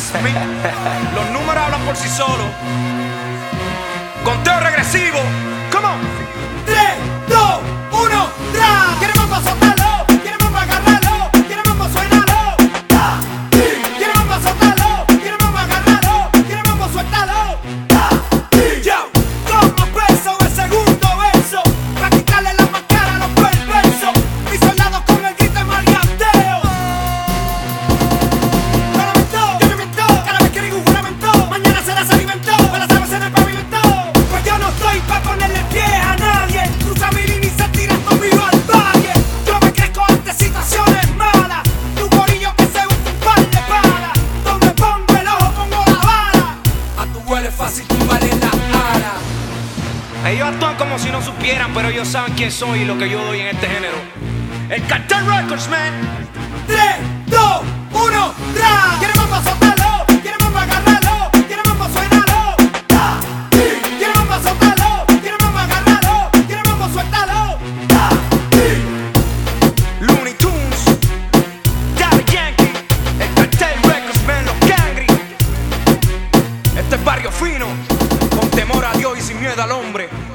Trust me. Los números hablan por sí solos. Conteo regresivo. Come on. 3, 2, 1, ¡tra! Queremos pa' soltarlo, queremos pa' agarrarlo, queremos pa' suénalo. Queremos pa' soltarlo, queremos pa' agarrarlo, queremos pa' suéltalo. Yo, como peso el segundo verso, pa' quitarle la máscara a los perversos. Mis soldados con el grito de maleanteo. Juramento, yo no miento, cada vez que digo un juramento, mañana será se alimentó, con las aves en el pavimento. Pues yo no estoy pa' ponerle pie a nadie, cruza mi línea y se tira conmigo al valle. Yo me crezco ante situaciones malas, tu gorillo que se usa un par de balas. Donde pongo el ojo pongo la bala, a tu huele fácil tumbarle la ala. Ellos actúan como si no supieran, pero ellos saben quién soy y lo que yo doy en este género. El Cartel Records, man. 3, 2, 1, ¡tra! Queremos pa' soltarlo, queremos pa' agarrarlo, queremos pa' suénalo. Queremos pa' soltarlo, queremos pa' agarrarlo, queremos pa' suéltalo. Looney Tunes, Daddy Yankee, el Cartel Records, man, los Cangri. Este es barrio fino, con temor a Dios y sin miedo al hombre.